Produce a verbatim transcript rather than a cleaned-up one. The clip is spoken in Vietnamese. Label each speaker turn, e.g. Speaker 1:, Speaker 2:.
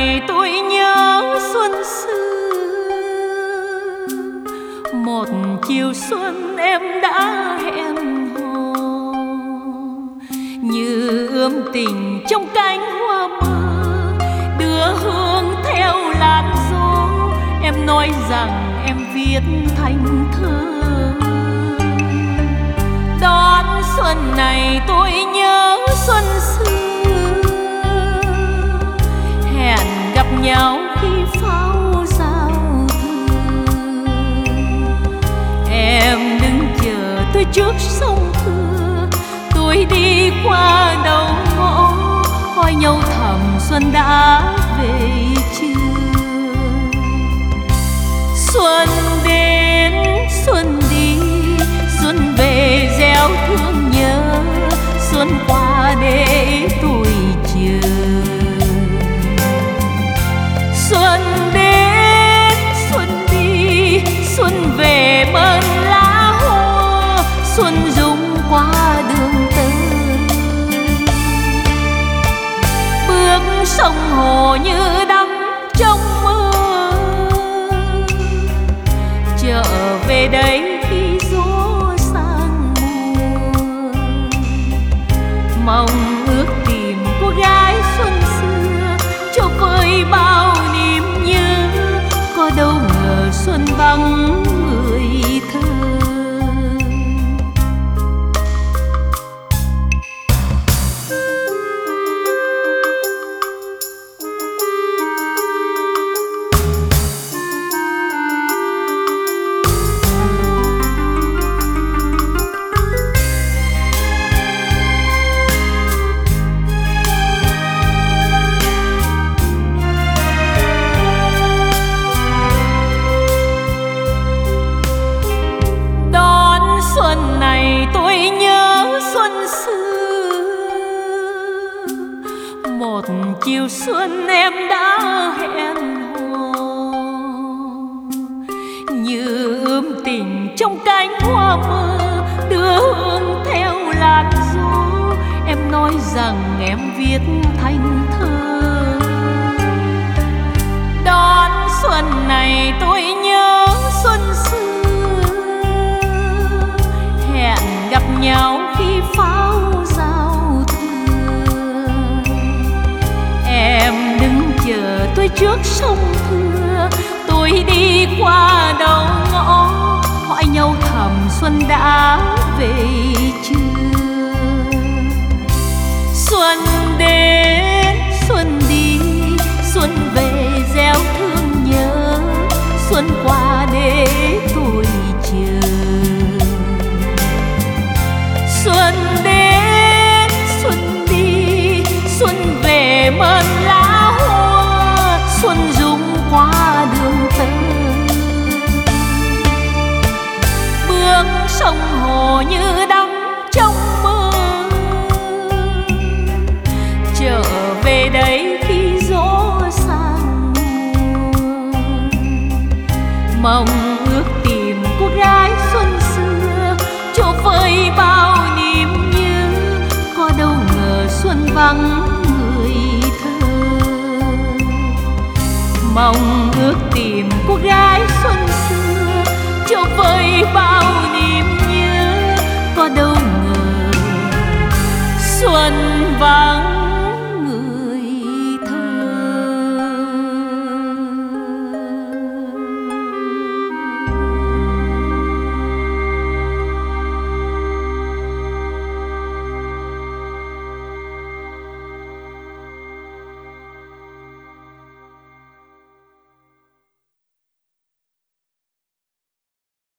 Speaker 1: này tôi nhớ xuân xưa, một chiều xuân em đã hẹn hò, như ươm tình trong cánh hoa mơ, đưa hương theo làn gió. Em nói rằng em viết thành thơ. Đón xuân này tôi nhớ xuân xưa, hẹn gặp nhau khi pháo giao thừa. Em đứng chờ tôi trước sông Thưa, tôi đi qua đầu ngõ, hỏi nhau thầm xuân đã về chưa. Xuân đến xuân đi, xuân về gieo thương nhớ, xuân qua để tôi chờ. Xuân đến xuân đi, xuân về mơn lá hoa, xuân rung qua đường tơ. Bước sông hồ như đắm trong mơ, trở về đây khi gió sang mùa. Mong ước tìm cô gái xuân xưa, cho vơi bao niềm nhớ. Có đâu ngờ xuân vắng người thơ. Xuân này tôi nhớ xuân xưa, một chiều xuân em đã hẹn hò, như ươm tình trong cánh hoa mơ, đưa hương theo làn gió. Em nói rằng em viết thành thơ. Đón xuân này tôi nhớ xuân xưa, hẹn gặp nhau khi pháo giao thừa. Em đứng chờ tôi trước sông Thưa, tôi đi qua đầu ngõ, hỏi nhau thầm xuân đã về chưa. Xuân đến xuân đi, xuân về gieo thương nhớ, xuân qua để tôi chờ. Xuân đến xuân đi, xuân về mơn lá hoa, xuân rung qua đường tơ. Bước sông hồ như đắm trong mơ, trở về đây khi gió sang mùa. Mong ước tìm cô gái xuân xưa, cho vơi bao niềm nhớ. Có đâu ngờ xuân vắng người thơ. Mong ước tìm cô gái xuân xưa, cho vơi bao